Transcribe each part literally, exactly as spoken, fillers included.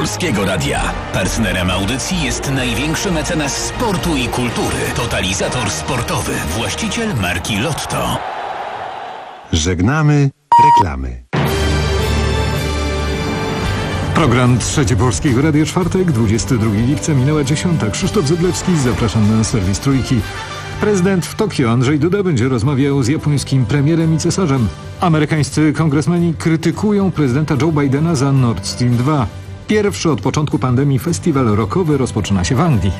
Polskiego Radia. Partnerem audycji jest największy mecenas sportu i kultury. Totalizator sportowy. Właściciel marki Lotto. Żegnamy reklamy. Program Trzecie Polskiego Radia, czwartek, dwudziestego drugiego lipca, minęła dziesiąta. Krzysztof Zyblewski, zapraszam na serwis Trójki. Prezydent w Tokio Andrzej Duda będzie rozmawiał z japońskim premierem i cesarzem. Amerykańscy kongresmeni krytykują prezydenta Joe Bidena za Nord Stream dwa. Pierwszy od początku pandemii festiwal rockowy rozpoczyna się w Anglii.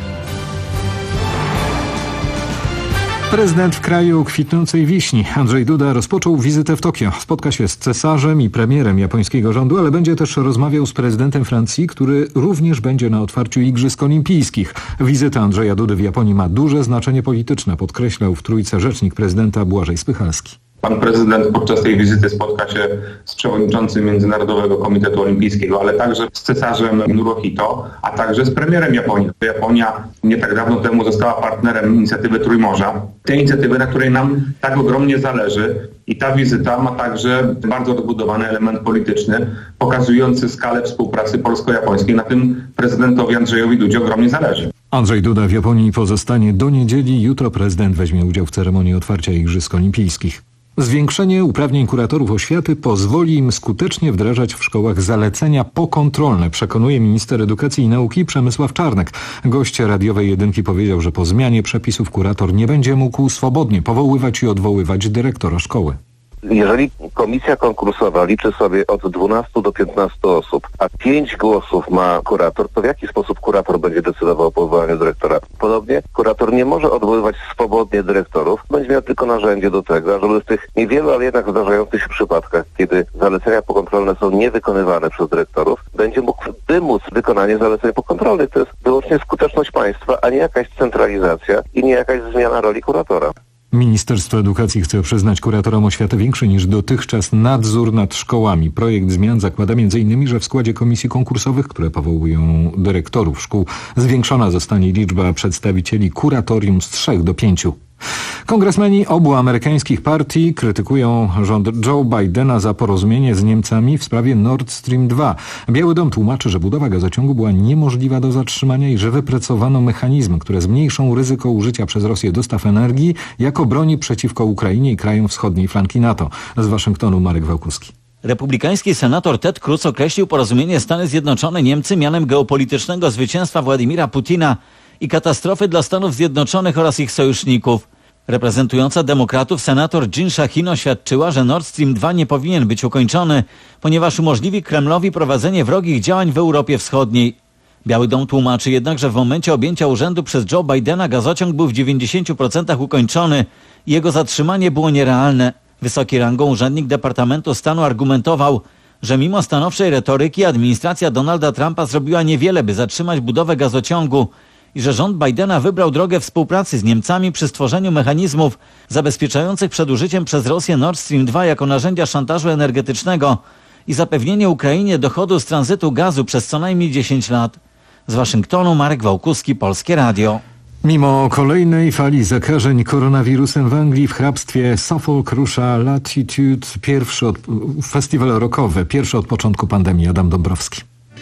Prezydent w kraju kwitnącej wiśni Andrzej Duda rozpoczął wizytę w Tokio. Spotka się z cesarzem i premierem japońskiego rządu, ale będzie też rozmawiał z prezydentem Francji, który również będzie na otwarciu Igrzysk Olimpijskich. Wizyta Andrzeja Dudy w Japonii ma duże znaczenie polityczne, podkreślał w Trójce rzecznik prezydenta Błażej Spychalski. Pan prezydent podczas tej wizyty spotka się z przewodniczącym Międzynarodowego Komitetu Olimpijskiego, ale także z cesarzem Naruhito, a także z premierem Japonii. Japonia nie tak dawno temu została partnerem inicjatywy Trójmorza. Tej inicjatywy, na której nam tak ogromnie zależy. I ta wizyta ma także bardzo rozbudowany element polityczny, pokazujący skalę współpracy polsko-japońskiej. Na tym prezydentowi Andrzejowi Dudzie ogromnie zależy. Andrzej Duda w Japonii pozostanie do niedzieli. Jutro prezydent weźmie udział w ceremonii otwarcia Igrzysk Olimpijskich. Zwiększenie uprawnień kuratorów oświaty pozwoli im skutecznie wdrażać w szkołach zalecenia pokontrolne, przekonuje minister edukacji i nauki Przemysław Czarnek. Gość radiowej jedynki powiedział, że po zmianie przepisów kurator nie będzie mógł swobodnie powoływać i odwoływać dyrektora szkoły. Jeżeli komisja konkursowa liczy sobie od dwunastu do piętnastu osób, a pięć głosów ma kurator, to w jaki sposób kurator będzie decydował o powołaniu dyrektora? Podobnie kurator nie może odwoływać swobodnie dyrektorów, będzie miał tylko narzędzie do tego, żeby w tych niewielu, ale jednak zdarzających się przypadkach, kiedy zalecenia pokontrolne są niewykonywane przez dyrektorów, będzie mógł wymóc wykonanie zaleceń pokontrolnych. To jest wyłącznie skuteczność państwa, a nie jakaś centralizacja i nie jakaś zmiana roli kuratora. Ministerstwo Edukacji chce przyznać kuratorom oświaty większy niż dotychczas nadzór nad szkołami. Projekt zmian zakłada między innymi, że w składzie komisji konkursowych, które powołują dyrektorów szkół, zwiększona zostanie liczba przedstawicieli kuratorium z trzech do pięciu. Kongresmeni obu amerykańskich partii krytykują rząd Joe Bidena za porozumienie z Niemcami w sprawie Nord Stream dwa. Biały Dom tłumaczy, że budowa gazociągu była niemożliwa do zatrzymania i że wypracowano mechanizmy, które zmniejszą ryzyko użycia przez Rosję dostaw energii jako broni przeciwko Ukrainie i krajom wschodniej flanki NATO. Z Waszyngtonu Marek Wałkuski. Republikański senator Ted Cruz określił porozumienie Stany Zjednoczone-Niemcy mianem geopolitycznego zwycięstwa Władimira Putina i katastrofy dla Stanów Zjednoczonych oraz ich sojuszników. Reprezentująca demokratów senator Jean Shaheen oświadczyła, że Nord Stream dwa nie powinien być ukończony, ponieważ umożliwi Kremlowi prowadzenie wrogich działań w Europie Wschodniej. Biały Dom tłumaczy jednak, że w momencie objęcia urzędu przez Joe Bidena gazociąg był w dziewięćdziesięciu procentach ukończony i jego zatrzymanie było nierealne. Wysoki rangą urzędnik Departamentu Stanu argumentował, że mimo stanowczej retoryki administracja Donalda Trumpa zrobiła niewiele, by zatrzymać budowę gazociągu i że rząd Bidena wybrał drogę współpracy z Niemcami przy stworzeniu mechanizmów zabezpieczających przed użyciem przez Rosję Nord Stream dwa jako narzędzia szantażu energetycznego i zapewnienie Ukrainie dochodu z tranzytu gazu przez co najmniej dziesięć lat. Z Waszyngtonu Marek Wałkuski, Polskie Radio. Mimo kolejnej fali zakażeń koronawirusem w Anglii, w hrabstwie Suffolk rusza Latitude, pierwszy od, festiwal rockowy, pierwszy od początku pandemii. Adam Dąbrowski.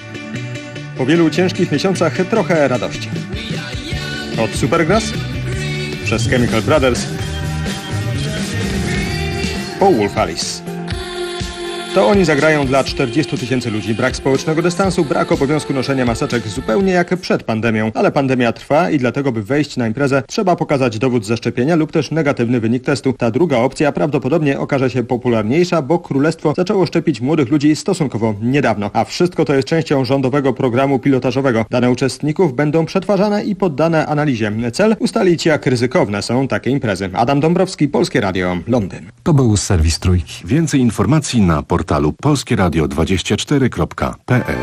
Po wielu ciężkich miesiącach trochę radości. Od Supergrass przez Chemical Brothers po Wolf Alice. To oni zagrają dla czterdziestu tysięcy ludzi. Brak społecznego dystansu, brak obowiązku noszenia maseczek, zupełnie jak przed pandemią. Ale pandemia trwa i dlatego, by wejść na imprezę, trzeba pokazać dowód zaszczepienia lub też negatywny wynik testu. Ta druga opcja prawdopodobnie okaże się popularniejsza, bo królestwo zaczęło szczepić młodych ludzi stosunkowo niedawno. A wszystko to jest częścią rządowego programu pilotażowego. Dane uczestników będą przetwarzane i poddane analizie. Cel ustalić, jak ryzykowne są takie imprezy. Adam Dąbrowski, Polskie Radio, Londyn. To był serwis Trójki. Więcej informacji na portalu polskie radio dwadzieścia cztery kropka p l.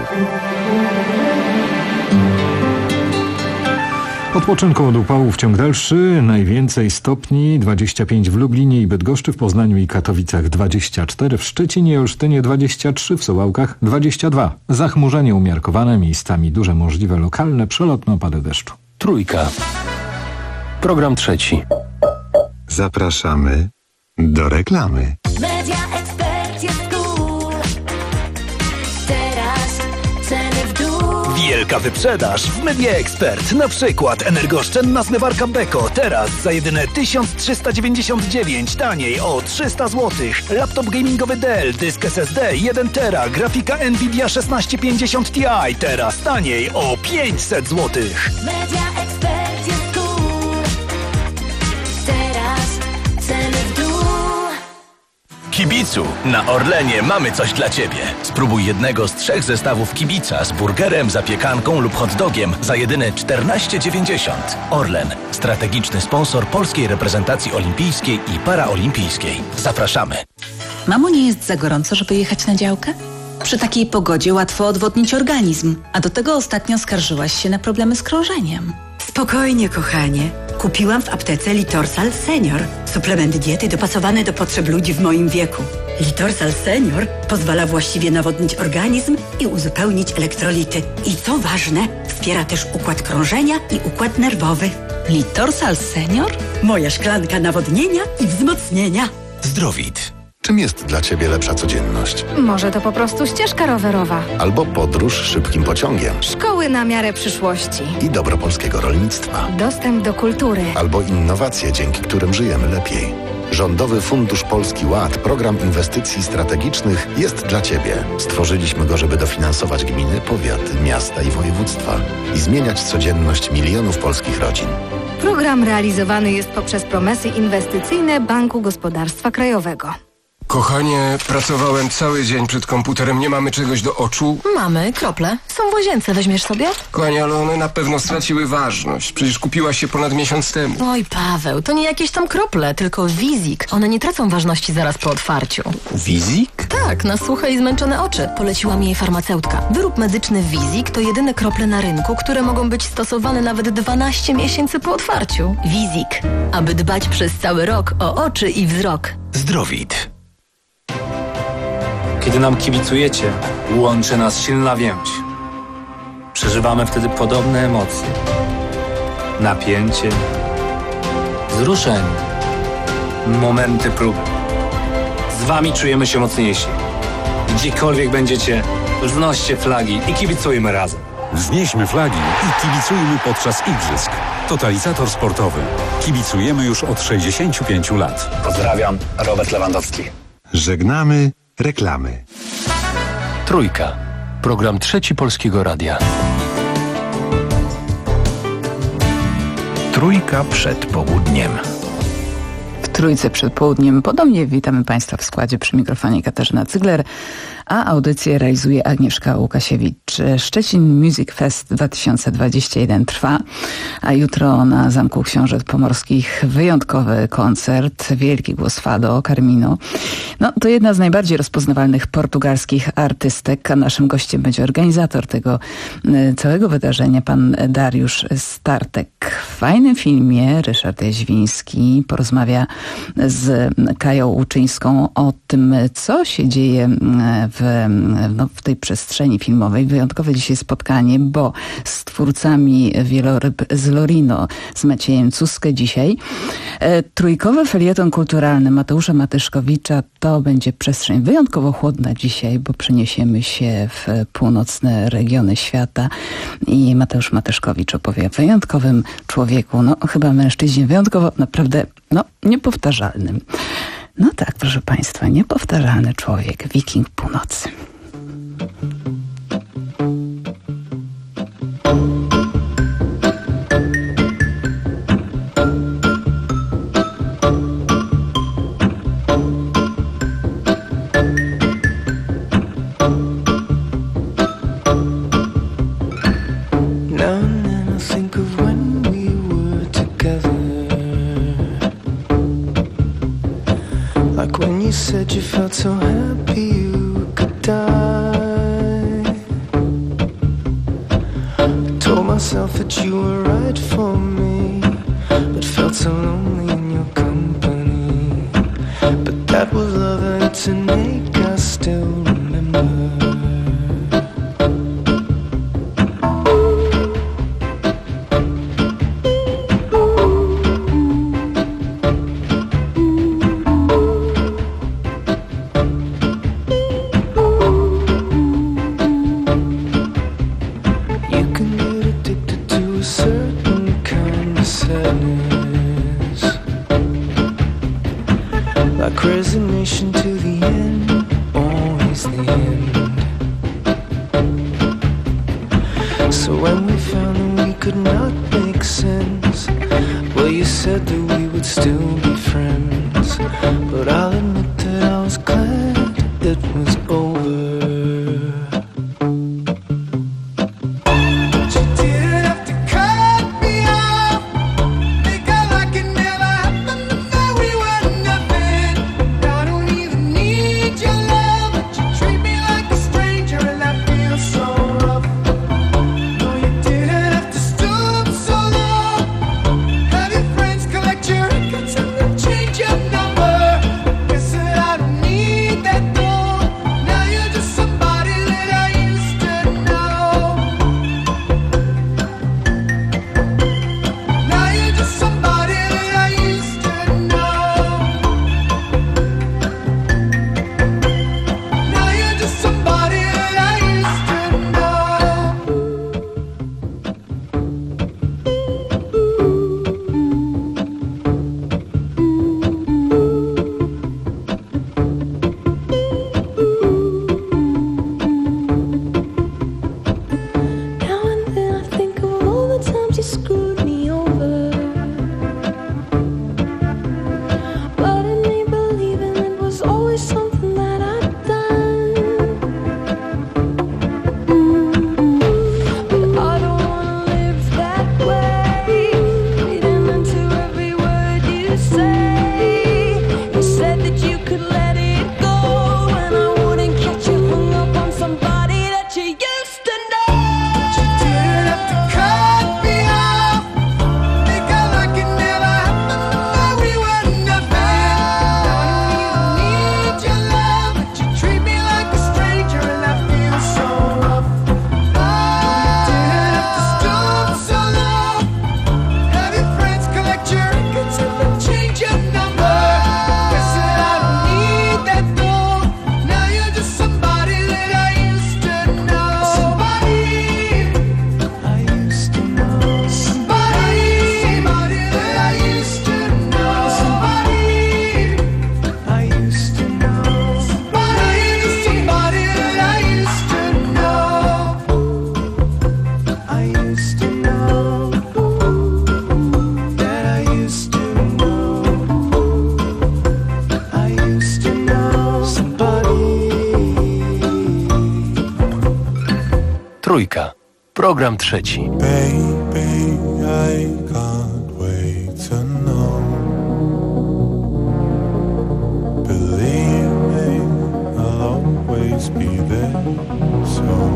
Odpoczynku od upałów ciąg dalszy, najwięcej stopni, dwadzieścia pięć w Lublinie i Bydgoszczy, w Poznaniu i Katowicach dwadzieścia cztery, w Szczecinie i Olsztynie dwadzieścia trzy, w Suwałkach dwadzieścia dwa. Zachmurzenie umiarkowane, miejscami duże możliwe lokalne, przelotne opady deszczu. Trójka. Program trzeci. Zapraszamy do reklamy. Media Expert jest cool. Teraz ceny w dół. Wielka wyprzedaż w Media Expert. Na przykład energooszczędna zmywarka Beko teraz za jedyne tysiąc trzysta dziewięćdziesiąt dziewięć, taniej o trzysta złotych. Laptop gamingowy Dell, dysk S S D jeden tera, grafika Nvidia szesnaście pięćdziesiąt Ti teraz taniej o pięćset złotych. Media Expert jest tu. Teraz ceny w dół. Kibicu, na Orlenie mamy coś dla Ciebie. Spróbuj jednego z trzech zestawów kibica z burgerem, zapiekanką lub hot dogiem za jedyne czternaście dziewięćdziesiąt. Orlen, strategiczny sponsor polskiej reprezentacji olimpijskiej i paraolimpijskiej. Zapraszamy. Mamo, nie jest za gorąco, żeby jechać na działkę? Przy takiej pogodzie łatwo odwodnić organizm, a do tego ostatnio skarżyłaś się na problemy z krążeniem. Spokojnie, kochanie. Kupiłam w aptece Litorsal Senior. Suplement diety dopasowany do potrzeb ludzi w moim wieku. Litorsal Senior pozwala właściwie nawodnić organizm i uzupełnić elektrolity. I co ważne, wspiera też układ krążenia i układ nerwowy. Litorsal Senior? Moja szklanka nawodnienia i wzmocnienia. Zdrowit. Czym jest dla Ciebie lepsza codzienność? Może to po prostu ścieżka rowerowa. Albo podróż szybkim pociągiem. Szkoły na miarę przyszłości. I dobro polskiego rolnictwa. Dostęp do kultury. Albo innowacje, dzięki którym żyjemy lepiej. Rządowy Fundusz Polski Ład, program inwestycji strategicznych, jest dla Ciebie. Stworzyliśmy go, żeby dofinansować gminy, powiaty, miasta i województwa i zmieniać codzienność milionów polskich rodzin. Program realizowany jest poprzez promesy inwestycyjne Banku Gospodarstwa Krajowego. Kochanie, pracowałem cały dzień przed komputerem, nie mamy czegoś do oczu? Mamy, krople. Są w łazience, weźmiesz sobie? Kochanie, ale one na pewno straciły ważność. Przecież kupiłaś się ponad miesiąc temu. Oj, Paweł, to nie jakieś tam krople, tylko Wizik. One nie tracą ważności zaraz po otwarciu. Wizik? Tak, na suche i zmęczone oczy. Poleciła mi jej farmaceutka. Wyrób medyczny Wizik to jedyne krople na rynku, które mogą być stosowane nawet dwanaście miesięcy po otwarciu. Wizik. Aby dbać przez cały rok o oczy i wzrok. Zdrowit. Kiedy nam kibicujecie, łączy nas silna więź. Przeżywamy wtedy podobne emocje. Napięcie, wzruszenie, momenty próby. Z Wami czujemy się mocniejsi. Gdziekolwiek będziecie, wznoście flagi i kibicujmy razem. Wznieśmy flagi i kibicujmy podczas igrzysk. Totalizator sportowy. Kibicujemy już od sześćdziesięciu pięciu lat. Pozdrawiam, Robert Lewandowski. Żegnamy reklamy. Trójka. Program Trzeci Polskiego Radia. Trójka przed południem. W Trójce przed południem podobnie witamy Państwa w składzie, przy mikrofonie Katarzyna Cygler, a audycję realizuje Agnieszka Łukasiewicz. Szczecin Music Fest dwa tysiące dwudziesty pierwszy trwa, a jutro na Zamku Książąt Pomorskich wyjątkowy koncert, wielki głos Fado, Carmino. No, to jedna z najbardziej rozpoznawalnych portugalskich artystek, a naszym gościem będzie organizator tego całego wydarzenia, pan Dariusz Startek. W fajnym filmie Ryszard Jaźwiński porozmawia z Kają Łuczyńską o tym, co się dzieje w, no, w tej przestrzeni filmowej. Wyjątkowe dzisiaj spotkanie, bo z twórcami Wieloryb z Lorino, z Maciejem Cuskę dzisiaj. E, trójkowy felieton kulturalny Mateusza Matyszkowicza to będzie przestrzeń wyjątkowo chłodna dzisiaj, bo przeniesiemy się w północne regiony świata i Mateusz Matyszkowicz opowie o wyjątkowym człowieku, no chyba mężczyźnie wyjątkowo, naprawdę, no niepowtarzalnym. No tak, proszę Państwa, niepowtarzalny człowiek, wiking północy. You said you felt so happy you could die. I told myself that you were right for me, but felt so lonely in your company. But that was love and to make us still remember. So when we found that we could not make sense, well, you said that we would still be friends. But I'll admit that I was glad it was over. Trójka. Program trzeci. Baby, I can't wait to know. Believe me, I'll always be there, so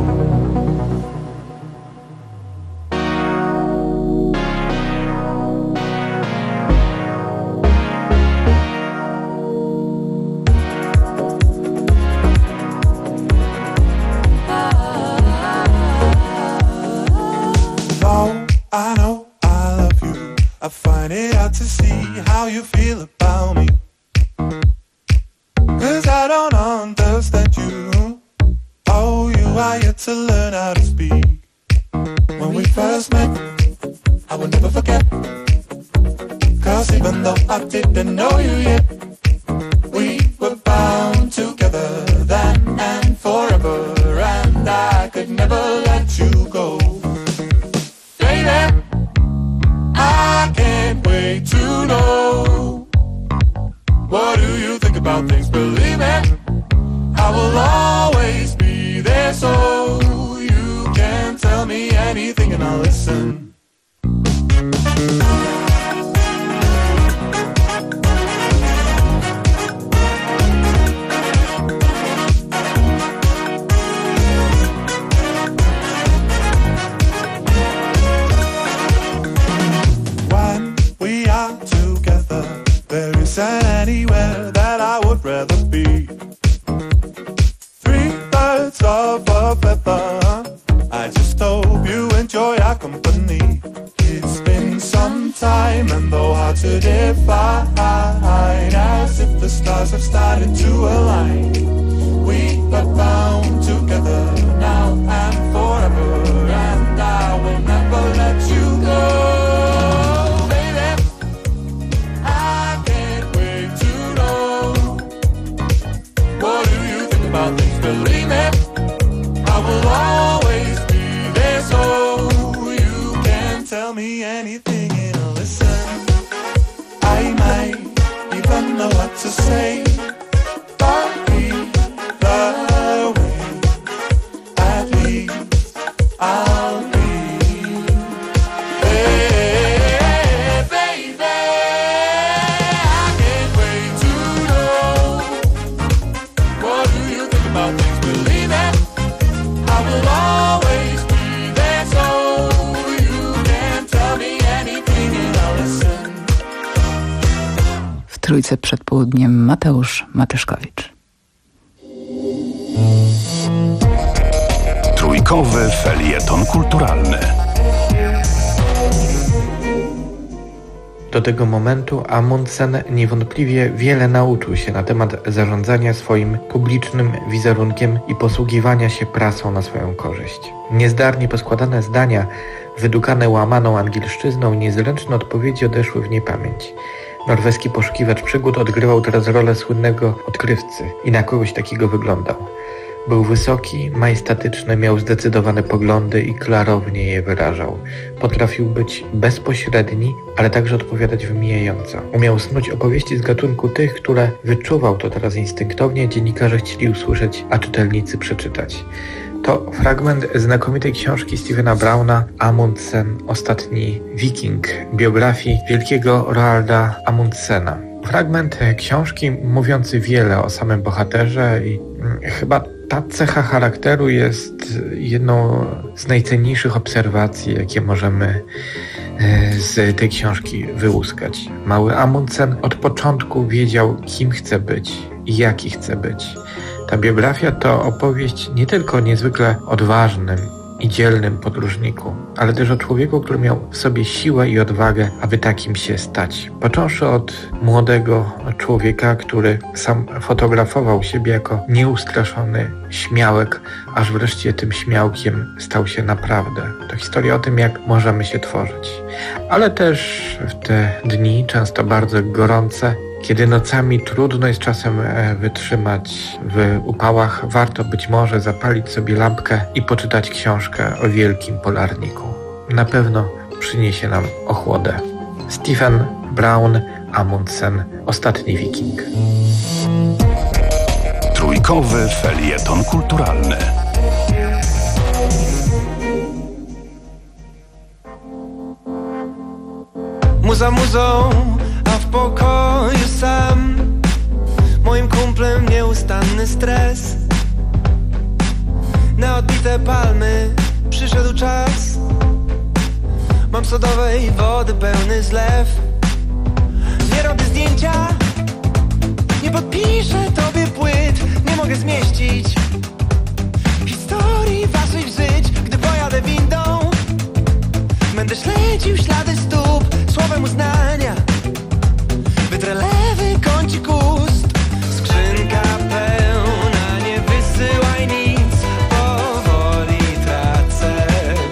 I know I love you. I find it hard to see how you feel about me. Cause I don't understand you. Oh, you are yet to learn how to speak. When we first met, I will never forget. Cause even though I didn't know you yet, we were bound together then and forever. And I could never let you go. I can't wait to know. What do you think about things? Believe me, I will always be there, so you can tell me anything and I'll listen. Isn't anywhere that I would rather be. Three thirds of a feather. I just hope you enjoy our company. It's been some time and though hard to define, as if the stars have started to align. We are bound together now and forever, and I will never let you go. Believe me, I will always be there, so Trójce przed południem Mateusz Matyszkowicz. Trójkowy felieton kulturalny. Do tego momentu Amundsen niewątpliwie wiele nauczył się na temat zarządzania swoim publicznym wizerunkiem i posługiwania się prasą na swoją korzyść. Niezdarnie poskładane zdania, wydukane łamaną angielszczyzną i niezręczne odpowiedzi odeszły w niepamięć. Norweski poszukiwacz przygód odgrywał teraz rolę słynnego odkrywcy i na kogoś takiego wyglądał. Był wysoki, majestatyczny, miał zdecydowane poglądy i klarownie je wyrażał. Potrafił być bezpośredni, ale także odpowiadać wymijająco. Umiał snuć opowieści z gatunku tych, które wyczuwał to teraz instynktownie, dziennikarze chcieli usłyszeć, a czytelnicy przeczytać. To fragment znakomitej książki Stephena Browna Amundsen, ostatni wiking, biografii wielkiego Roalda Amundsena. Fragment książki mówiący wiele o samym bohaterze i chyba ta cecha charakteru jest jedną z najcenniejszych obserwacji, jakie możemy z tej książki wyłuskać. Mały Amundsen od początku wiedział, kim chce być i jaki chce być. Ta biografia to opowieść nie tylko o niezwykle odważnym i dzielnym podróżniku, ale też o człowieku, który miał w sobie siłę i odwagę, aby takim się stać. Począwszy od młodego człowieka, który sam fotografował siebie jako nieustraszony śmiałek, aż wreszcie tym śmiałkiem stał się naprawdę. To historia o tym, jak możemy się tworzyć. Ale też w te dni, często bardzo gorące, kiedy nocami trudno jest czasem wytrzymać w upałach, warto być może zapalić sobie lampkę i poczytać książkę o wielkim polarniku. Na pewno przyniesie nam ochłodę. Stephen Brown, Amundsen, Ostatni Wiking. Trójkowy felieton kulturalny. Muza muzą, a w pokoju sam. Moim kumplem nieustanny stres. Na odbite palmy przyszedł czas. Mam sodowej wody pełny zlew. Nie robię zdjęcia, nie podpiszę tobie płyt. Nie mogę zmieścić historii waszych żyć. Gdy pojadę windą, będę śledził ślady stóp słowem uznania. Wytrę lewy kącik ust. Skrzynka pełna, nie wysyłaj nic. Powoli tracę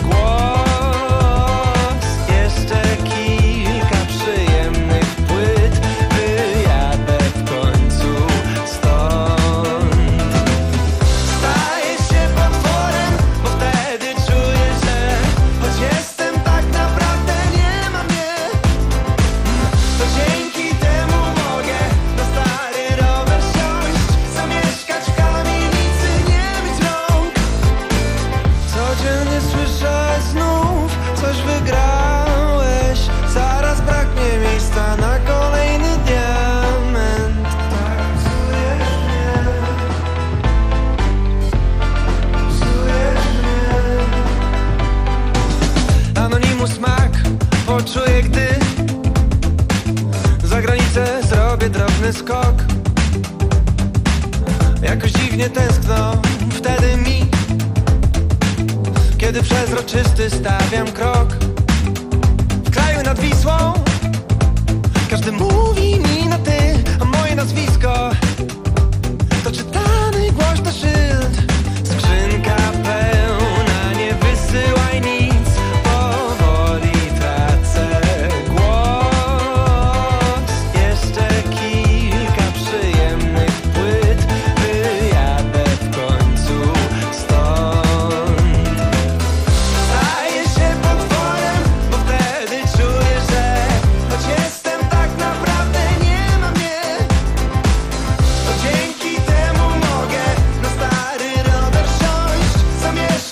głos. Jeszcze kilka przyjemnych płyt. Wyjadę w końcu stąd. Staję się potworem, bo wtedy czuję, że choć jestem tak naprawdę nie ma mnie, to dzięki temu mogę na stary rower siąść, zamieszkać w kamienicy, nie myć rąk. Codziennie słyszę znów, coś wygrałeś. Zaraz braknie miejsca na kolejny diament. Tak psujesz mnie, psujesz mnie. Anonimus Mac poczuję, gdy za granicę zrobię drobny skok. Jakoś dziwnie tęskno wtedy mi, kiedy przezroczysty stawiam krok. W kraju nad Wisłą każdy mówi mi na ty, a moje nazwisko to czytany głośno szyld. Skrzynka pełna, nie wysyłaj nic. Powoli tracę głos. Jeszcze kilka przyjemnych płyt. Wyjadę w końcu stąd. Staję się potworem, bo wtedy czuję, że choć jestem tak naprawdę nie ma mnie, to dzięki temu mogę na stary rower siąść, zamieszkać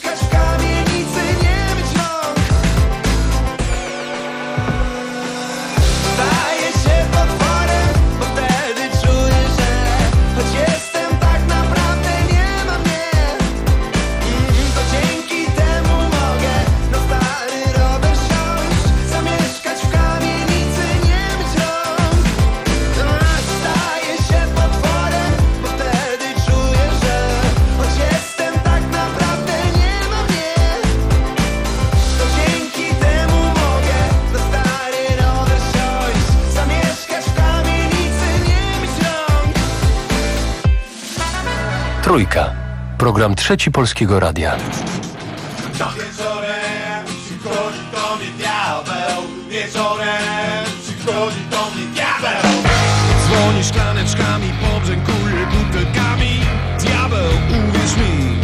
Trójka. Program trzeci Polskiego Radia. Wieczorem przychodzi do mnie diabeł. Wieczorem przychodzi do mnie diabeł. Dzwoni szklaneczkami, pobrzękuje butelkami. Diabeł, uwierz mi.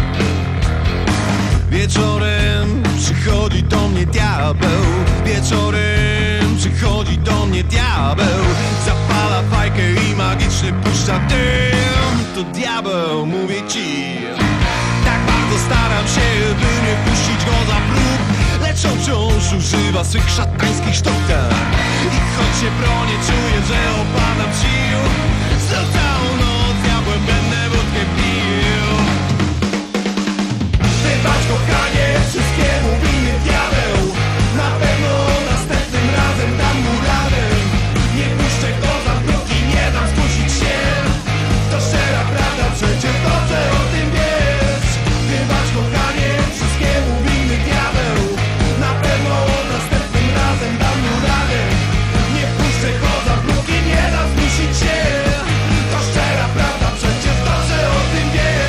Wieczorem przychodzi do mnie diabeł. Wieczorem przychodzi do mnie diabeł. Zapala fajkę i magicznie puszcza dym. To diabeł, mówię ci. Tak bardzo staram się, by nie puścić go za próg, lecz on wciąż używa swych szatańskich sztuk. I choć się bronię, czuję, że opadam sił. Znów całą noc diabłem będę wódkę pił. Wybacz kochanie, wszystkiemu winny diabeł. Na pewno następnym razem dam mu radę. Nie puszczę go za próg i nie dam skusić się. To szczera prawda, przecież dobrze o tym wiesz. Wybacz kochanie, wszystkiemu winny diabeł. Na pewno następnym razem dam mu radę. Nie puszczę go za próg i nie dam skusić się. To szczera prawda, przecież dobrze o tym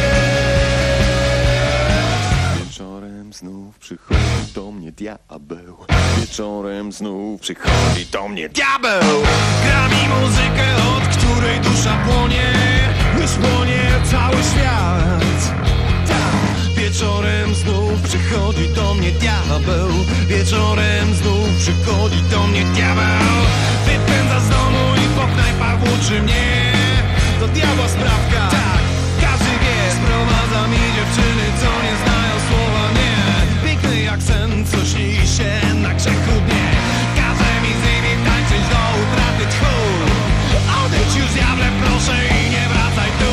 wiesz. Wieczorem znów przychodzi do mnie diabeł. Wieczorem znów przychodzi do mnie diabeł. Gra mi muzykę, od której dusza płonie. Już płonie cały świat. Tak. Wieczorem znów przychodzi do mnie diabeł. Wieczorem znów przychodzi do mnie diabeł. Wypędza z domu i po knajpach włóczy mnie. To diabła sprawka. Tak, każdy wie. Sprowadza mi dziewczyny, co nie znają słowa nie. Piękny jak sen, co śni się na grzechu dnie. Każe mi z nimi tańczyć do utraty tchu. Odejdź już diable, proszę, i nie wracaj tu.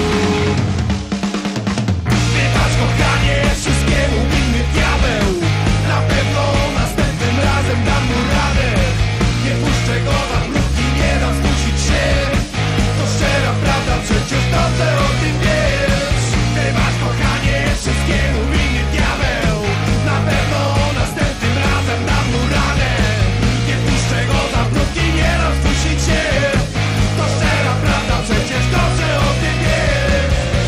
Wybacz kochanie, wszystkiemu winny diabeł. Na pewno następnym razem dam mu radę. Nie puszczę go za próg i nie dam skusić się. To szczera prawda, przecież dobrze o tym wiesz. Wybacz kochanie, wszystkiemu winny diabeł. Na pewno następnym razem dam mu radę. Nie puszczę go za próg i nie dam skusić się. To szczera prawda, przecież dobrze o tym wiesz.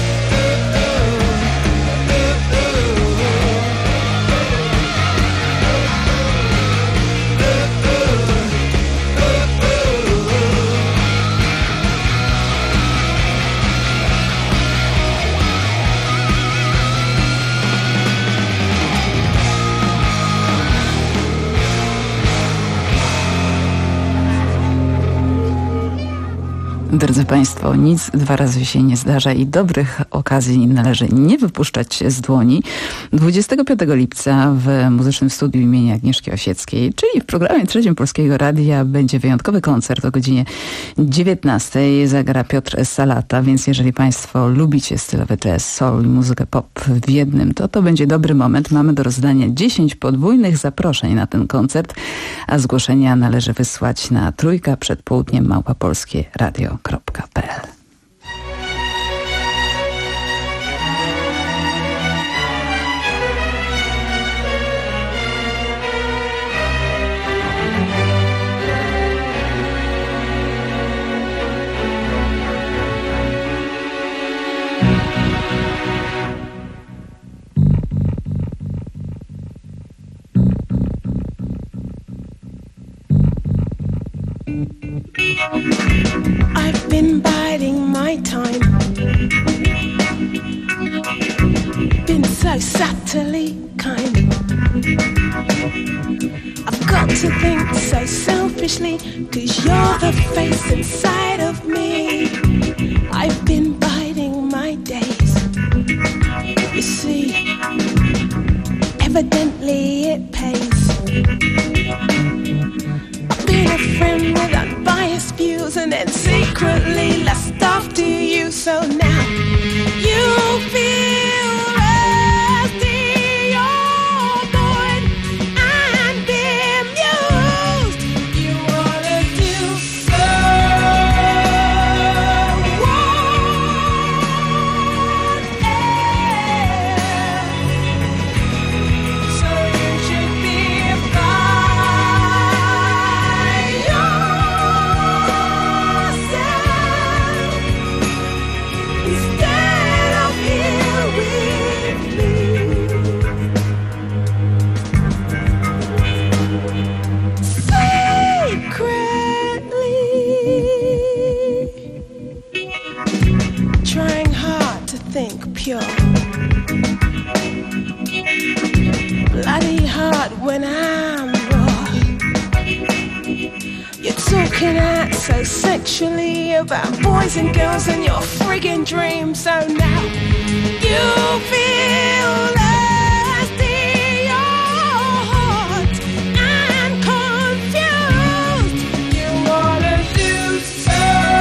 Drodzy Państwo, nic dwa razy się nie zdarza i dobrych okazji należy nie wypuszczać z dłoni. dwudziestego piątego lipca w Muzycznym Studiu imienia Agnieszki Osieckiej, czyli w programie trzecim Polskiego Radia, będzie wyjątkowy koncert o godzinie dziewiętnastej. Zagra Piotr Salata, więc jeżeli Państwo lubicie stylowy jazz, soul i muzykę pop w jednym, to to będzie dobry moment. Mamy do rozdania dziesięć podwójnych zaproszeń na ten koncert, a zgłoszenia należy wysłać na trójka przed południem małpa polskie radio kropka p l. I've been biding my time, been so subtly kind. I've got to think so selfishly, 'cause you're the face inside of me. I've been biding my days, you see, evidently it pays. Been a friend with unbiased views and then secretly lust after you. So now you feel rusty, you're bored and bemused. You wanna do so what else? So you should be fine. Instead of heart when I'm raw. You're talking out so sexually about boys and girls and your friggin' dreams. So now you feel lost in your heart and confused. You wanna do so.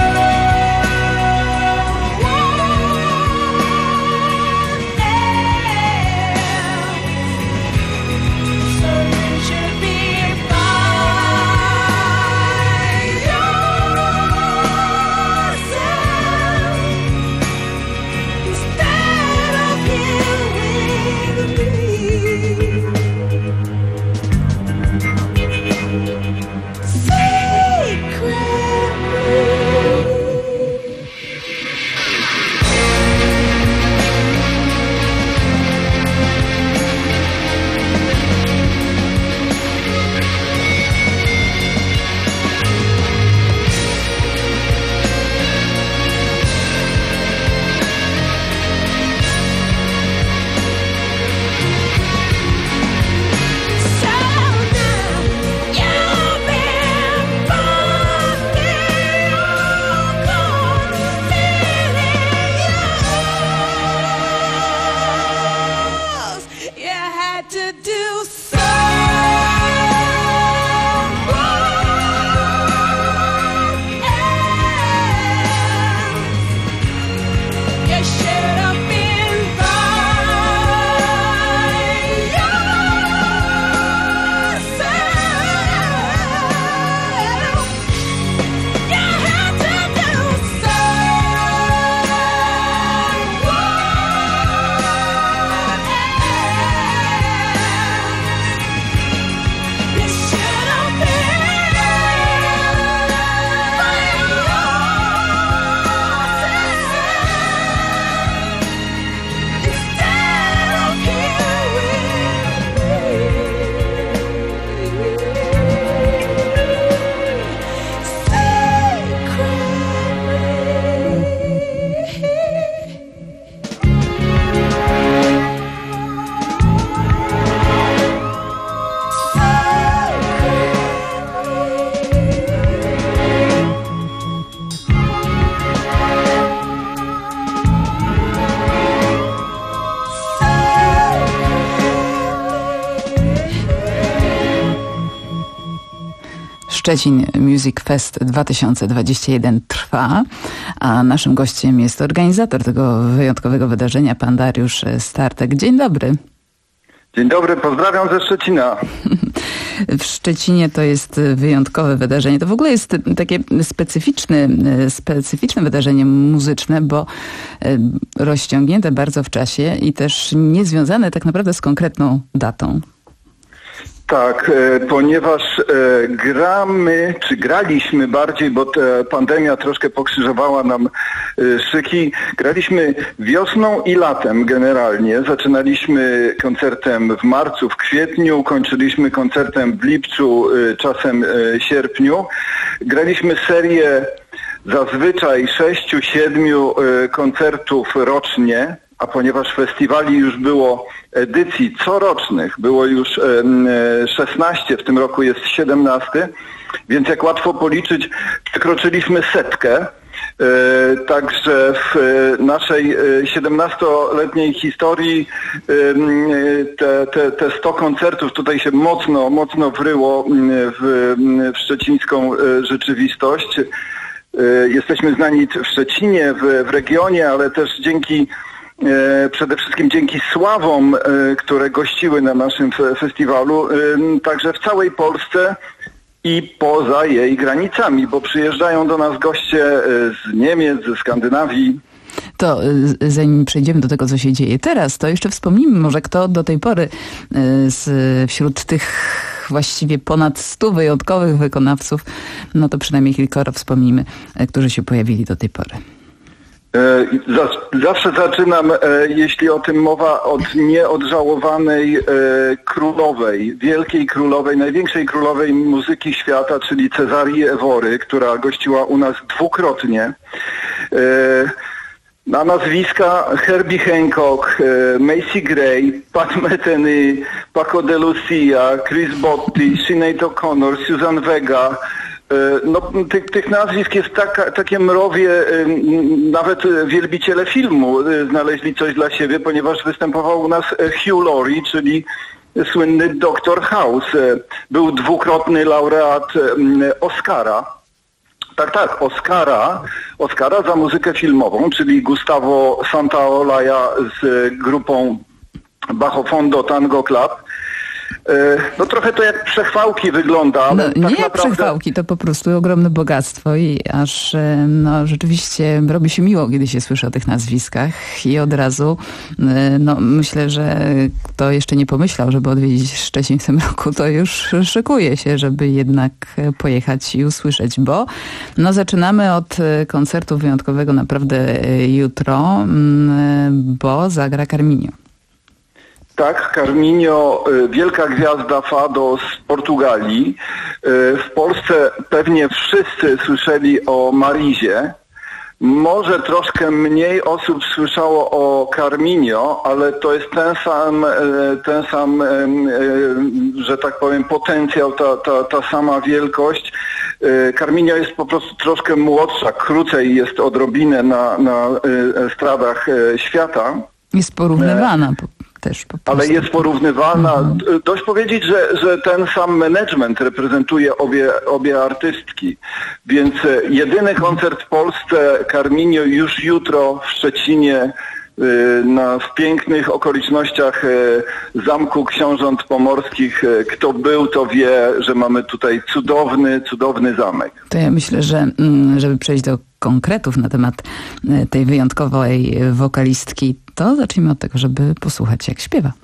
Szczecin Music Fest dwa tysiące dwudziesty pierwszy trwa, a naszym gościem jest organizator tego wyjątkowego wydarzenia, pan Dariusz Startek. Dzień dobry. Dzień dobry, pozdrawiam ze Szczecina. W Szczecinie to jest wyjątkowe wydarzenie. To w ogóle jest takie specyficzne, specyficzne wydarzenie muzyczne, bo rozciągnięte bardzo w czasie i też niezwiązane tak naprawdę z konkretną datą. Tak, e, ponieważ e, gramy, czy graliśmy bardziej, bo ta pandemia troszkę pokrzyżowała nam e, szyki. Graliśmy wiosną i latem generalnie. Zaczynaliśmy koncertem w marcu, w kwietniu, kończyliśmy koncertem w lipcu, e, czasem e, sierpniu. Graliśmy serię zazwyczaj sześciu, siedmiu e, koncertów rocznie. A ponieważ festiwali już było edycji corocznych, było już szesnaście, w tym roku jest siedemnaście, więc jak łatwo policzyć, przekroczyliśmy setkę. Także w naszej siedemnastoletniej historii te, te, te sto koncertów tutaj się mocno, mocno wryło w, w szczecińską rzeczywistość. Jesteśmy znani w Szczecinie, w, w regionie, ale też dzięki E, przede wszystkim dzięki sławom, e, które gościły na naszym fe- festiwalu, e, także w całej Polsce i poza jej granicami, bo przyjeżdżają do nas goście e, z Niemiec, ze Skandynawii. To zanim przejdziemy do tego, co się dzieje teraz, to jeszcze wspomnimy może, kto do tej pory z, wśród tych właściwie ponad stu wyjątkowych wykonawców, no to przynajmniej kilkoro wspomnimy, którzy się pojawili do tej pory. Zawsze zaczynam, jeśli o tym mowa, od nieodżałowanej królowej, wielkiej królowej, największej królowej muzyki świata, czyli Cezarii Ewory, która gościła u nas dwukrotnie. Na nazwiska Herbie Hancock, Macy Gray, Pat Metheny, Paco de Lucia, Chris Botti, Sinead O'Connor, Susan Vega. No, tych, tych nazwisk jest taka, takie mrowie, nawet wielbiciele filmu znaleźli coś dla siebie, ponieważ występował u nas Hugh Laurie, czyli słynny doktor House. Był dwukrotny laureat Oscara. Tak, tak, Oscara, Oscara za muzykę filmową, czyli Gustavo Santaolalla z grupą Bajo Fondo Tango Club. No trochę to jak przechwałki wygląda, ale no, tak nie naprawdę... jak przechwałki, to po prostu ogromne bogactwo i aż no, rzeczywiście robi się miło, kiedy się słyszy o tych nazwiskach i od razu no, myślę, że kto jeszcze nie pomyślał, żeby odwiedzić Szczecin w tym roku, to już szykuje się, żeby jednak pojechać i usłyszeć, bo no, zaczynamy od koncertu wyjątkowego naprawdę jutro, bo zagra Carminho. Tak, Carminho, wielka gwiazda fado z Portugalii. W Polsce pewnie wszyscy słyszeli o Marizie. Może troszkę mniej osób słyszało o Carminho, ale to jest ten sam, ten sam, że tak powiem, potencjał, ta, ta, ta sama wielkość. Carminho jest po prostu troszkę młodsza, krócej jest odrobinę na, na estradach świata. Jest porównywana też po prostu. Ale jest porównywalna. Mhm. Dość powiedzieć, że, że ten sam management reprezentuje obie, obie artystki. Więc jedyny koncert w Polsce Carminho już jutro w Szczecinie na, w pięknych okolicznościach Zamku Książąt Pomorskich. Kto był, to wie, że mamy tutaj cudowny, cudowny zamek. To ja myślę, że żeby przejść do konkretów na temat tej wyjątkowej wokalistki, to zacznijmy od tego, żeby posłuchać, jak śpiewa.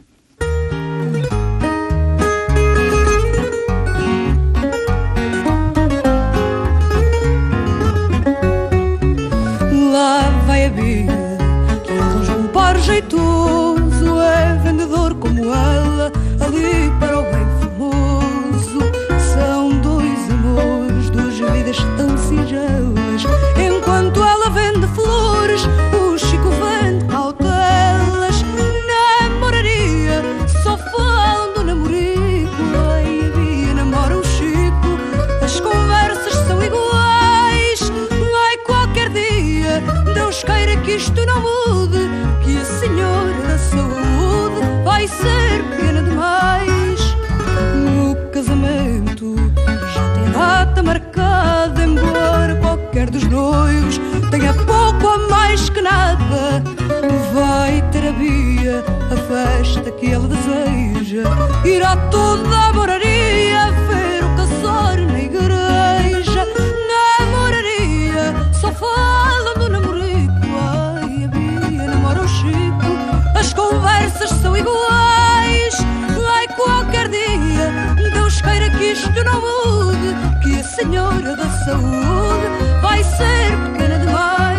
Lá vai a Bia, que arranja um par jeitoso, é vendedor como ela, ali para o bem famoso. São dois amores, duas vidas tão singelas. Enquanto ela vende flores, o Chico vende cautelas. Namoraria, só falam do namorico. Ai, a Bia namora o Chico, as conversas são iguais. Ai, qualquer dia, Deus queira que isto não mude, que a senhora da saúde vai ser pequena demais. No casamento já tem data marcada, embora qualquer dos noivos tenha pouco ou mais que nada. Vai ter a Bia a festa que ela deseja, irá toda a moraria ver o casar na igreja. Namoraria, só falam do namorico. Ai, a Bia namora o Chico, as conversas são iguais. Ai, qualquer dia, Deus queira que isto não mude, que a senhora da saúde vai ser pequena demais.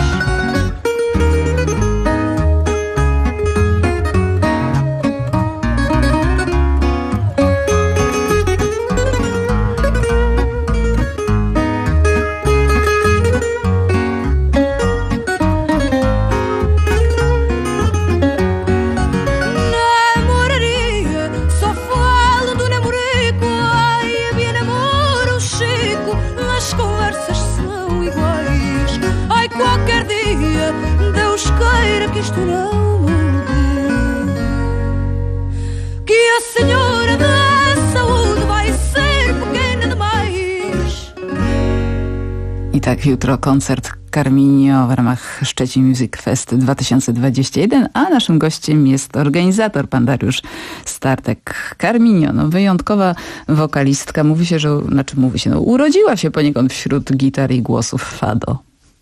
Namoraria, só falo do namorico. Ai, a Bia namora o Chico, as conversas são iguais. Ai, qualquer dia, Deus queira que isto não mude, que a senhora da saúde vai ser pequena demais. I tak jutro koncert Carminho w ramach Szczecin Music Fest dwa tysiące dwudziesty pierwszy, a naszym gościem jest organizator, pan Dariusz Startek. Carminho, no wyjątkowa wokalistka, mówi się, że, znaczy mówi się, no urodziła się poniekąd wśród gitar i głosów fado.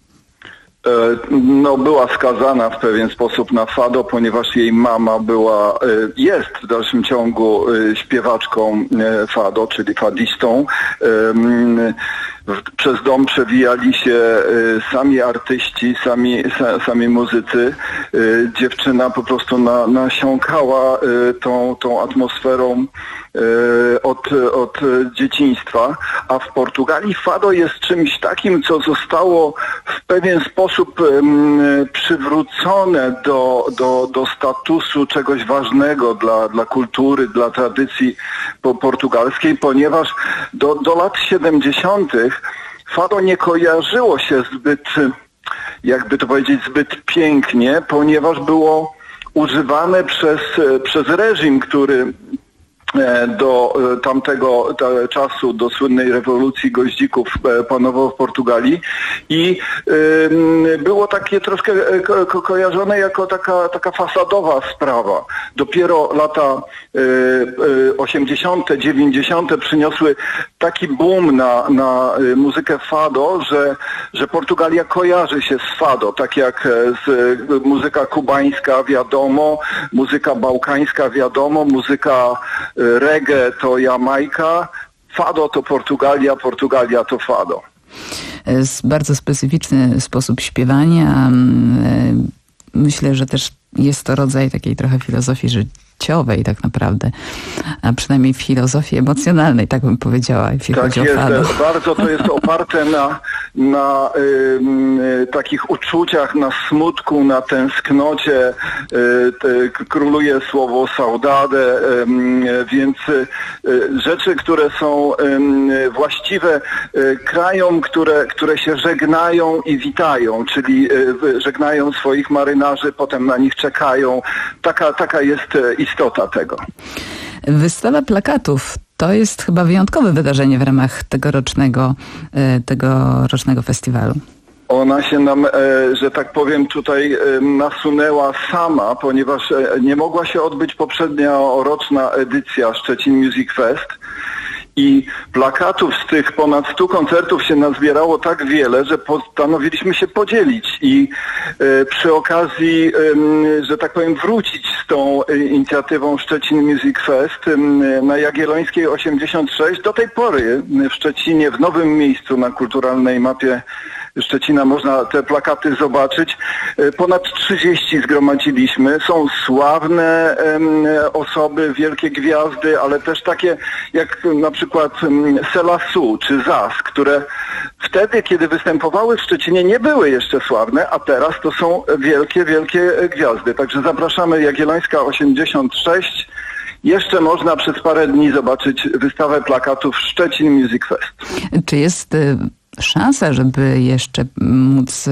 No, była skazana w pewien sposób na fado, ponieważ jej mama była, jest w dalszym ciągu śpiewaczką fado, czyli fadistą. w, przez dom przewijali się y, sami artyści, sami, sa, sami muzycy. Y, dziewczyna po prostu na, nasiąkała y, tą, tą atmosferą y, od, od dzieciństwa, a w Portugalii fado jest czymś takim, co zostało w pewien sposób y, przywrócone do, do, do statusu czegoś ważnego dla, dla kultury, dla tradycji po, portugalskiej, ponieważ do, do lat siedemdziesiątych fado nie kojarzyło się zbyt, jakby to powiedzieć, zbyt pięknie, ponieważ było używane przez, przez reżim, który do tamtego czasu, do słynnej rewolucji goździków panował w Portugalii i y, było takie troszkę ko- ko- kojarzone jako taka, taka fasadowa sprawa. Dopiero lata y, y, osiemdziesiąte, dziewięćdziesiąte przyniosły taki boom na, na muzykę fado, że, że Portugalia kojarzy się z fado, tak jak z, muzyka kubańska wiadomo, muzyka bałkańska wiadomo, muzyka reggae to Jamajka, fado to Portugalia, Portugalia to fado. Jest bardzo specyficzny sposób śpiewania. Myślę, że też jest to rodzaj takiej trochę filozofii życiowej tak naprawdę, a przynajmniej filozofii emocjonalnej, tak bym powiedziała, jeśli tak chodzi jest, o fado. Bardzo to jest oparte na, na y, y, takich uczuciach, na smutku, na tęsknocie. Y, y, króluje słowo saudade, y, y, więc y, rzeczy, które są y, właściwe y, krajom, które, które się żegnają i witają, czyli y, żegnają swoich marynarzy, potem na nich czekają. Taka, taka jest istota tego. Wystawa plakatów to jest chyba wyjątkowe wydarzenie w ramach tegorocznego, tegorocznego festiwalu. Ona się nam, że tak powiem, tutaj nasunęła sama, ponieważ nie mogła się odbyć poprzednia roczna edycja Szczecin Music Fest. I plakatów z tych ponad stu koncertów się nazbierało tak wiele, że postanowiliśmy się podzielić i e, przy okazji, e, że tak powiem, wrócić z tą e, inicjatywą Szczecin Music Fest e, na Jagiellońskiej osiemdziesiąt sześć. Do tej pory w Szczecinie, w nowym miejscu na kulturalnej mapie Szczecina można te plakaty zobaczyć. Ponad trzydzieści zgromadziliśmy. Są sławne um, osoby, wielkie gwiazdy, ale też takie jak na przykład um, Selasu czy Zas, które wtedy, kiedy występowały w Szczecinie, nie były jeszcze sławne, a teraz to są wielkie, wielkie gwiazdy. Także zapraszamy, Jagiellońska osiemdziesiąt sześć. Jeszcze można przez parę dni zobaczyć wystawę plakatów Szczecin Music Fest. Czy jest y- szansa, żeby jeszcze móc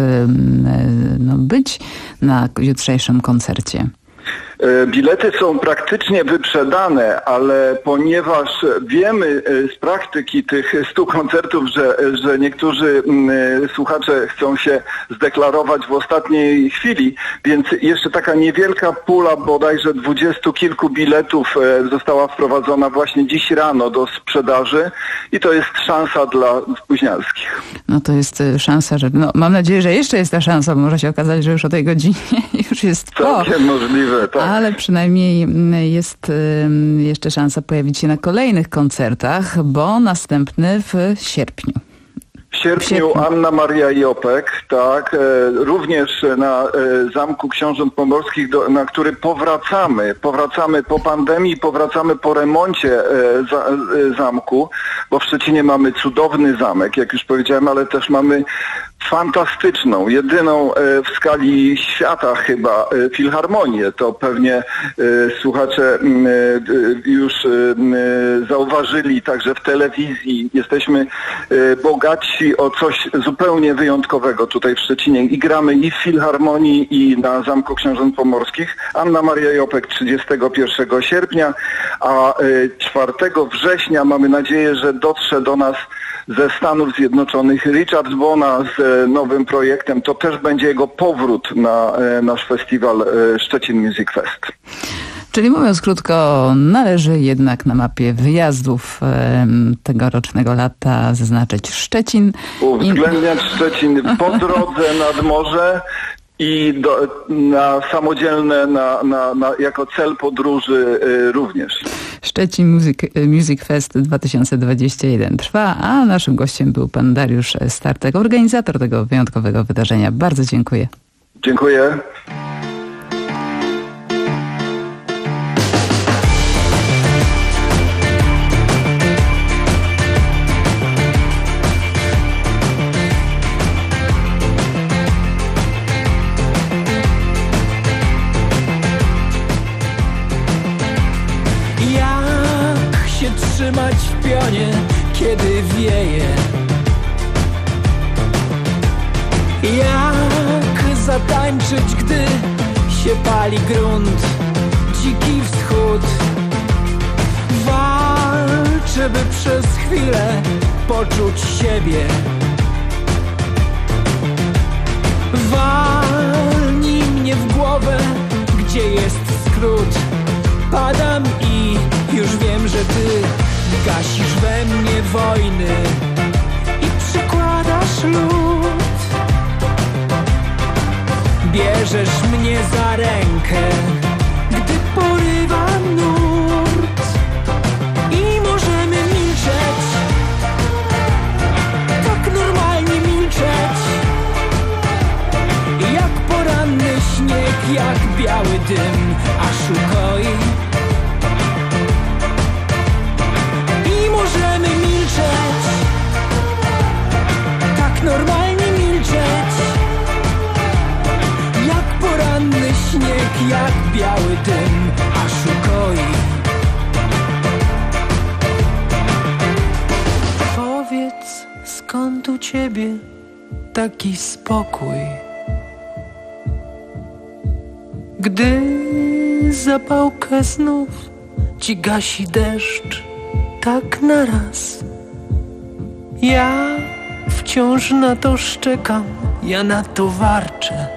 no, być na jutrzejszym koncercie? Bilety są praktycznie wyprzedane, ale ponieważ wiemy z praktyki tych stu koncertów, że, że niektórzy słuchacze chcą się zdeklarować w ostatniej chwili, więc jeszcze taka niewielka pula bodajże dwudziestu kilku biletów została wprowadzona właśnie dziś rano do sprzedaży i to jest szansa dla spóźnialskich. No to jest szansa, że no, mam nadzieję, że jeszcze jest ta szansa, bo może się okazać, że już o tej godzinie już jest po. Całkiem możliwe, tak. Ale przynajmniej jest jeszcze szansa pojawić się na kolejnych koncertach, bo następny w sierpniu. W sierpniu Anna Maria Jopek, tak, e, również na e, Zamku Książąt Pomorskich, do, na który powracamy, powracamy po pandemii, powracamy po remoncie e, za, e, zamku, bo w Szczecinie mamy cudowny zamek, jak już powiedziałem, ale też mamy fantastyczną, jedyną e, w skali świata chyba e, filharmonię. To pewnie e, słuchacze e, już e, zauważyli także w telewizji. Jesteśmy e, bogatsi o coś zupełnie wyjątkowego tutaj w Szczecinie i gramy i w filharmonii i na Zamku Książąt Pomorskich. Anna Maria Jopek trzydziestego pierwszego sierpnia, a e, czwartego września mamy nadzieję, że dotrze do nas ze Stanów Zjednoczonych Richard Bona z nowym projektem. To też będzie jego powrót na nasz festiwal Szczecin Music Fest. Czyli mówiąc krótko, należy jednak na mapie wyjazdów tegorocznego lata zaznaczyć Szczecin. Uwzględniać Szczecin po drodze nad morze. i do, na samodzielne, na, na, na, jako cel podróży y, również. Szczecin Music, Music Fest dwa tysiące dwudziesty pierwszy trwa, a naszym gościem był pan Dariusz Startek, organizator tego wyjątkowego wydarzenia. Bardzo dziękuję. Dziękuję. Trzymać w pionie, kiedy wieje. Jak zatańczyć, gdy się pali grunt, dziki wschód. Walczę, by przez chwilę poczuć siebie. Walnij mnie w głowę, gdzie jest skrót. Padam i już wiem, że ty gasisz we mnie wojny i przykładasz lód. Bierzesz mnie za rękę, gdy porywa nurt i możemy milczeć, tak normalnie milczeć, jak poranny śnieg, jak biały dym, aż ukoi. Możemy milczeć, tak normalnie milczeć, jak poranny śnieg, jak biały dym, aż ukoi. Powiedz, skąd u ciebie taki spokój, gdy zapałkę znów ci gasi deszcz tak naraz. Ja wciąż na to szczekam, ja na to warczę.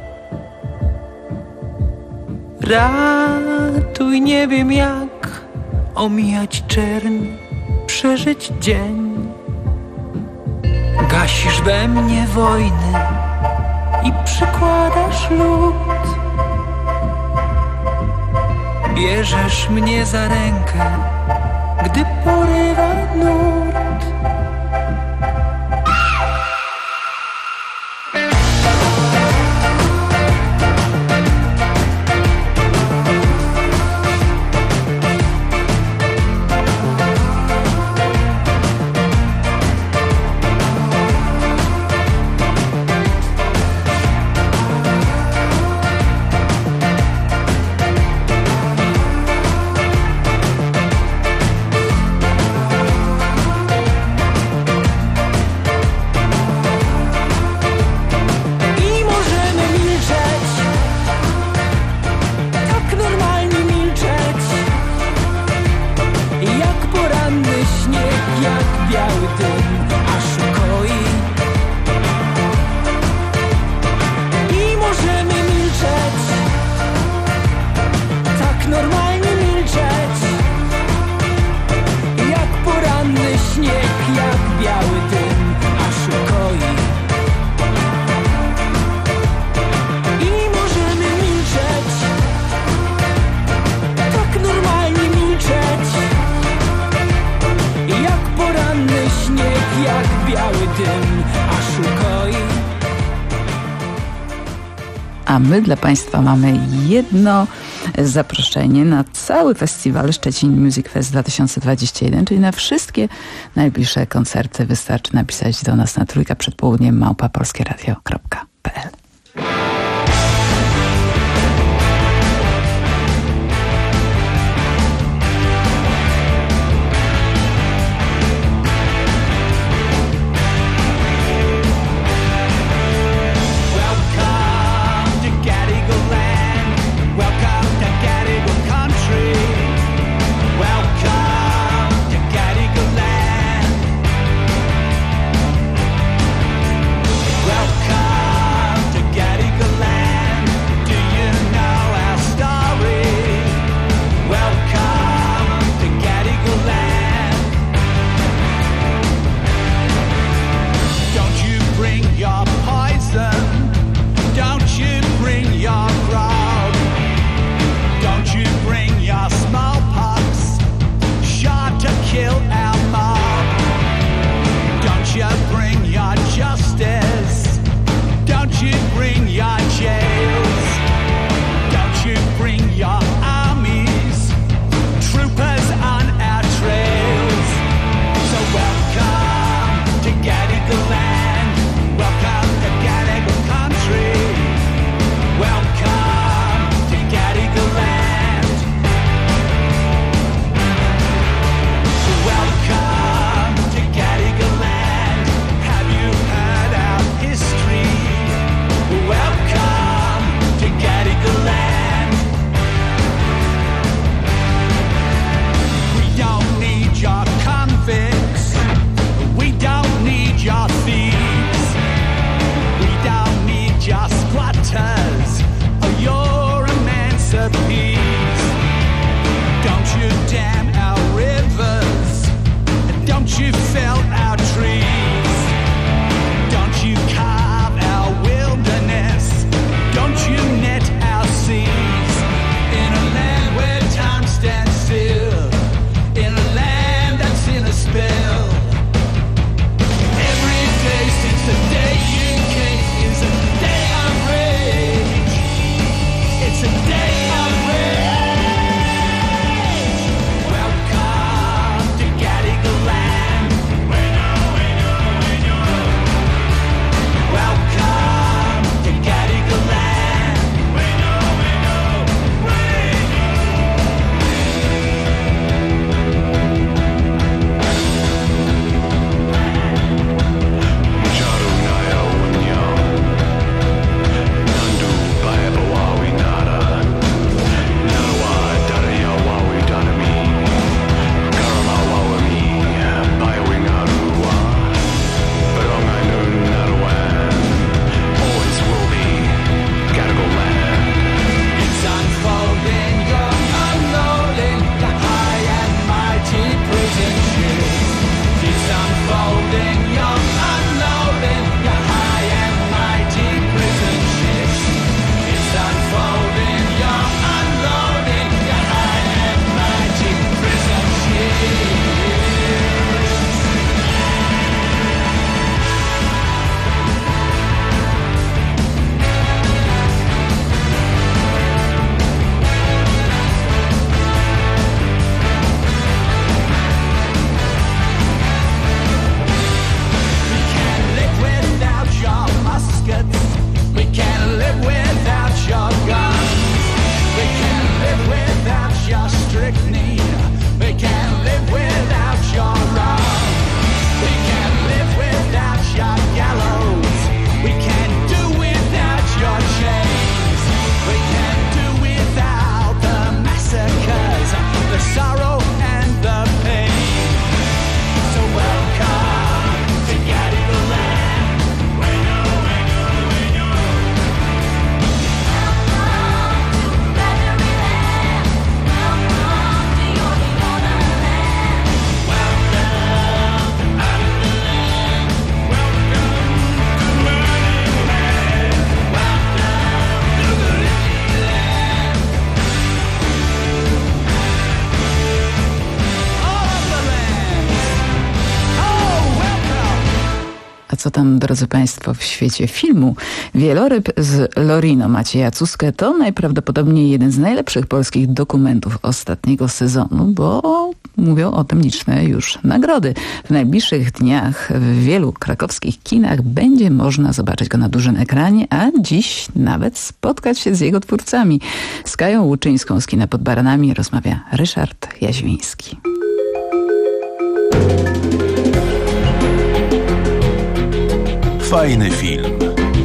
Ratuj, nie wiem jak omijać czerń, przeżyć dzień. Gasisz we mnie wojny i przykładasz lód. Bierzesz mnie za rękę, gdy porywa nurt. A my dla Państwa mamy jedno zaproszenie na cały festiwal Szczecin Music Fest dwa tysiące dwudziesty pierwszy, czyli na wszystkie najbliższe koncerty. Wystarczy napisać do nas na trójka przed południem małpa polskieradio kropka p l. Welcome to co tam, drodzy Państwo, w świecie filmu? Wieloryb z Lorino Macieja Cuskę to najprawdopodobniej jeden z najlepszych polskich dokumentów ostatniego sezonu, bo mówią o tym liczne już nagrody. W najbliższych dniach w wielu krakowskich kinach będzie można zobaczyć go na dużym ekranie, a dziś nawet spotkać się z jego twórcami. Z Kają Łuczyńską z Kina pod Baranami rozmawia Ryszard Jaźwiński. Fajny film.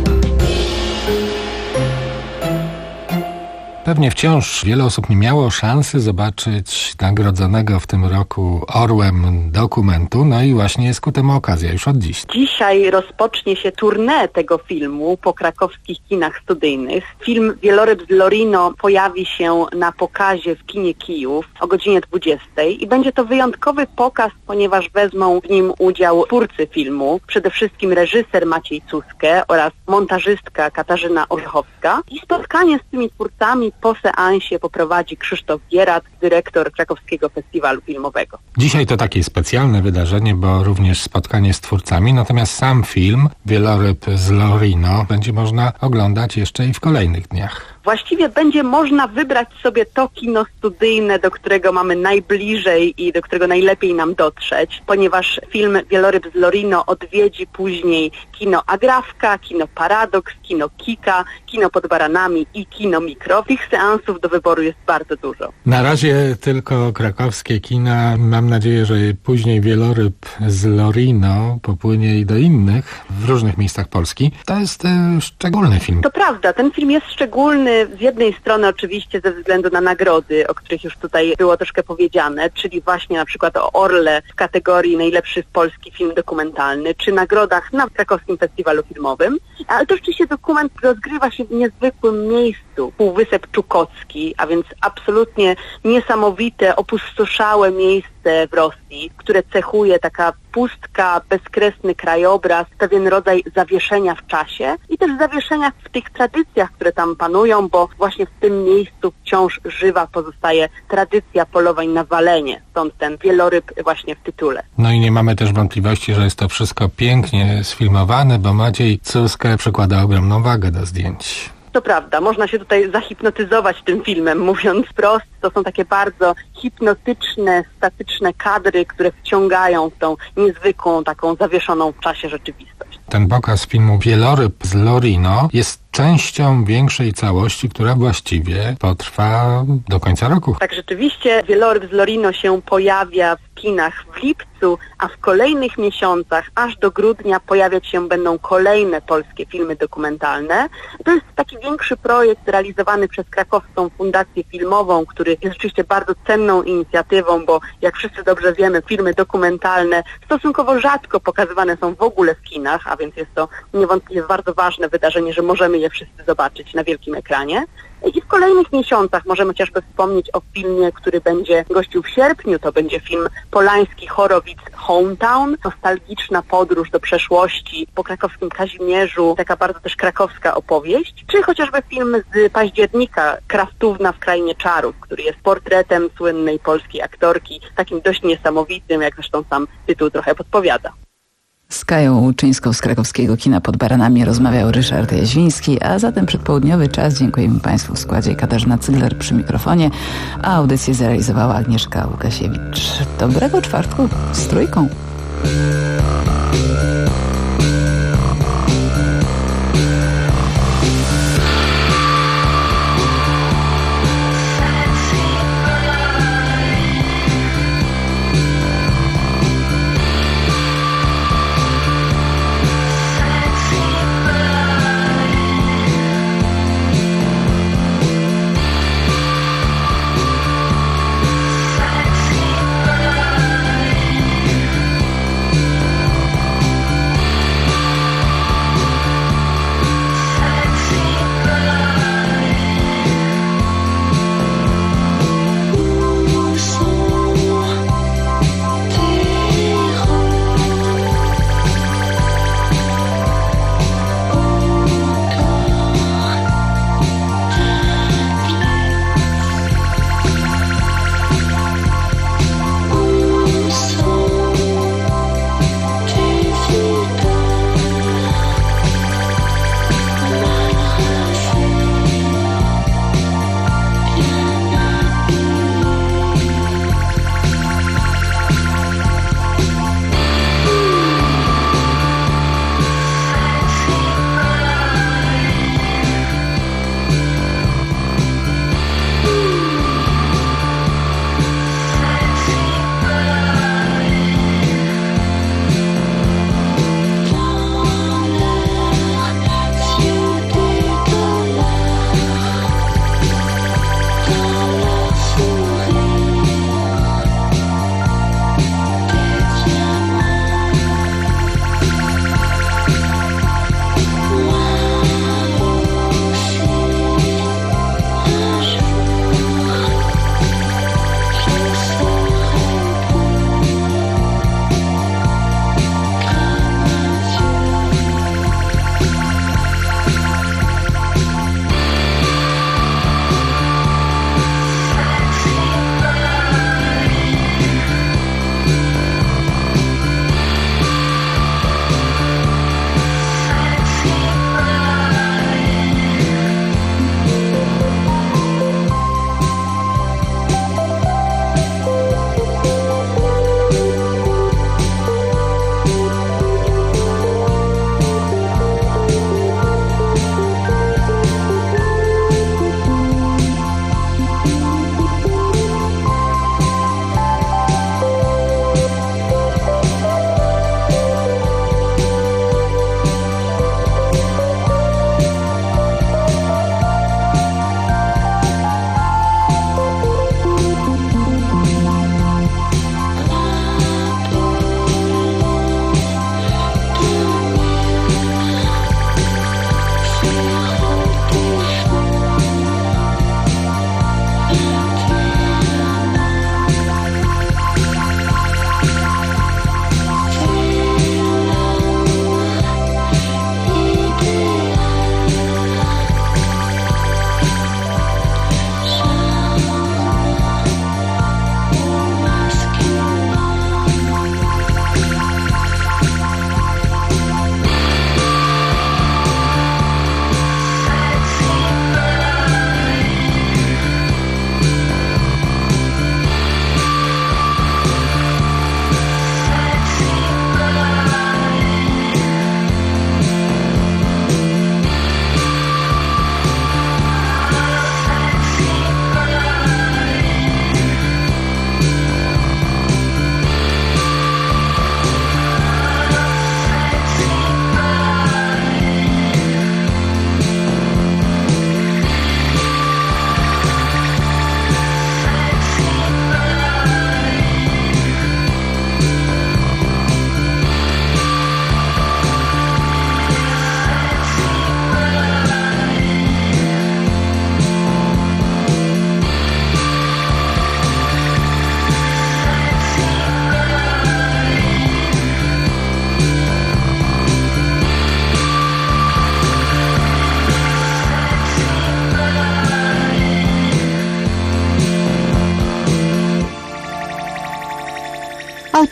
Pewnie wciąż wiele osób nie miało szansy zobaczyć nagrodzonego w tym roku Orłem dokumentu, no i właśnie jest ku temu okazja już od dziś. Dzisiaj rozpocznie się tournée tego filmu po krakowskich kinach studyjnych. Film Wieloryb z Lorino pojawi się na pokazie w kinie Kijów o godzinie dwudziestej i będzie to wyjątkowy pokaz, ponieważ wezmą w nim udział twórcy filmu, przede wszystkim reżyser Maciej Cuskę oraz montażystka Katarzyna Orzechowska. I spotkanie z tymi twórcami po seansie poprowadzi Krzysztof Gierat, dyrektor Krakowskiego Festiwalu Filmowego. Dzisiaj to takie specjalne wydarzenie, bo również spotkanie z twórcami, natomiast sam film Wieloryb z Lorino będzie można oglądać jeszcze i w kolejnych dniach. Właściwie będzie można wybrać sobie to kino studyjne, do którego mamy najbliżej i do którego najlepiej nam dotrzeć, ponieważ film Wieloryb z Lorino odwiedzi później kino Agrawka, kino Paradoks, kino Kika, kino pod Baranami i kino Mikro. Tych seansów do wyboru jest bardzo dużo. Na razie tylko krakowskie kina. Mam nadzieję, że później Wieloryb z Lorino popłynie i do innych, w różnych miejscach Polski. To jest e, szczególny film. To prawda, ten film jest szczególny z jednej strony oczywiście ze względu na nagrody, o których już tutaj było troszkę powiedziane, czyli właśnie na przykład o Orle w kategorii najlepszy polski film dokumentalny, czy nagrodach na Krakowskim Festiwalu Filmowym, ale to rzeczywiście dokument rozgrywa się w niezwykłym miejscu. Półwysep Czukotski, a więc absolutnie niesamowite, opustoszałe miejsce w Rosji, które cechuje taka pustka, bezkresny krajobraz, pewien rodzaj zawieszenia w czasie i też zawieszenia w tych tradycjach, które tam panują, bo właśnie w tym miejscu wciąż żywa pozostaje tradycja polowań na walenie, stąd ten wieloryb właśnie w tytule. No i nie mamy też wątpliwości, że jest to wszystko pięknie sfilmowane, bo Maciej Cuskę przykłada ogromną wagę do zdjęć. To prawda, można się tutaj zahipnotyzować tym filmem, mówiąc wprost. To są takie bardzo hipnotyczne, statyczne kadry, które wciągają w tą niezwykłą, taką zawieszoną w czasie rzeczywistość. Ten pokaz filmu Wieloryb z Lorino jest częścią większej całości, która właściwie potrwa do końca roku. Tak, rzeczywiście Wieloryb z Lorino się pojawia w kinach w lipcu, a w kolejnych miesiącach, aż do grudnia, pojawiać się będą kolejne polskie filmy dokumentalne. To jest taki większy projekt realizowany przez Krakowską Fundację Filmową, który jest rzeczywiście bardzo cenną inicjatywą, bo jak wszyscy dobrze wiemy, filmy dokumentalne stosunkowo rzadko pokazywane są w ogóle w kinach, a więc jest to niewątpliwie bardzo ważne wydarzenie, że możemy je wszyscy zobaczyć na wielkim ekranie. I w kolejnych miesiącach możemy chociażby wspomnieć o filmie, który będzie gościł w sierpniu. To będzie film Polański Chorowic Hometown, nostalgiczna podróż do przeszłości po krakowskim Kazimierzu, taka bardzo też krakowska opowieść, czy chociażby film z października Kraftówna w Krainie Czarów, który jest portretem słynnej polskiej aktorki, takim dość niesamowitym, jak zresztą sam tytuł trochę podpowiada. Z Kają Łuczyńską z krakowskiego kina pod Baranami rozmawiał Ryszard Jaźwiński, a zatem przedpołudniowy czas. Dziękujemy Państwu w składzie. Katarzyna Cygler przy mikrofonie, a audycję zrealizowała Agnieszka Łukasiewicz. Dobrego czwartku z trójką.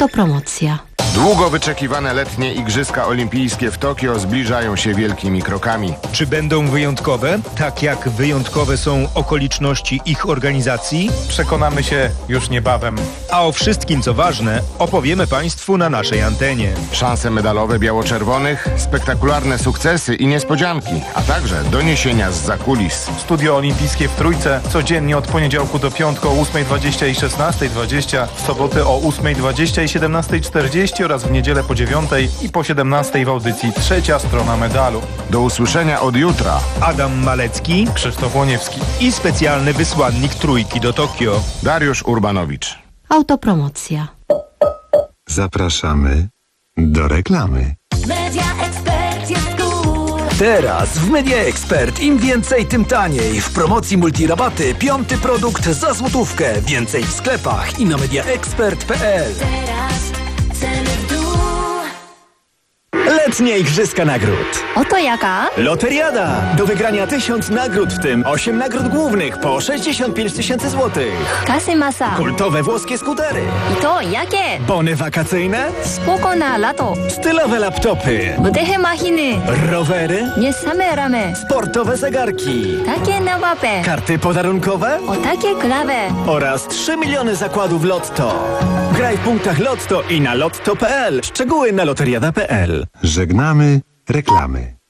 Autopromocja. Długo wyczekiwane letnie Igrzyska Olimpijskie w Tokio zbliżają się wielkimi krokami. Czy będą wyjątkowe, tak jak wyjątkowe są okoliczności ich organizacji? Przekonamy się już niebawem. A o wszystkim, co ważne, opowiemy Państwu na naszej antenie. Szanse medalowe biało-czerwonych, spektakularne sukcesy i niespodzianki, a także doniesienia z zakulis. Studio Olimpijskie w Trójce codziennie od poniedziałku do piątku o ósmej dwadzieścia i szesnastej dwadzieścia, w soboty o ósmej dwadzieścia i siedemnastej czterdzieści oraz w niedzielę po dziewiątej i po siedemnastej w audycji Trzecia Strona Medalu. Do usłyszenia od jutra. Adam Malecki, Krzysztof Łoniewski i specjalny wysłannik Trójki do Tokio, Dariusz Urbanowicz. Autopromocja. Zapraszamy do reklamy. Media Expert jest cool. Teraz w Media Expert im więcej, tym taniej. W promocji multirabaty piąty produkt za złotówkę. Więcej w sklepach i na media expert kropka p l. Teraz ceny w dół. Letnie Igrzyska Nagród. Oto jaka? Loteriada. Do wygrania tysiąc nagród, w tym osiem nagród głównych po sześćdziesiąt pięć tysięcy złotych. Kasy masa. Kultowe włoskie skutery. I to jakie? Bony wakacyjne. Spoko na lato. Stylowe laptopy. Budychy machiny. Rowery. Nie same ramy. Sportowe zegarki. Takie nowape. Karty podarunkowe. O takie klawe. Oraz trzy miliony zakładów Lotto. Graj w punktach Lotto i na lotto kropka p l. Szczegóły na loteriada kropka p l. Żegnamy reklamy.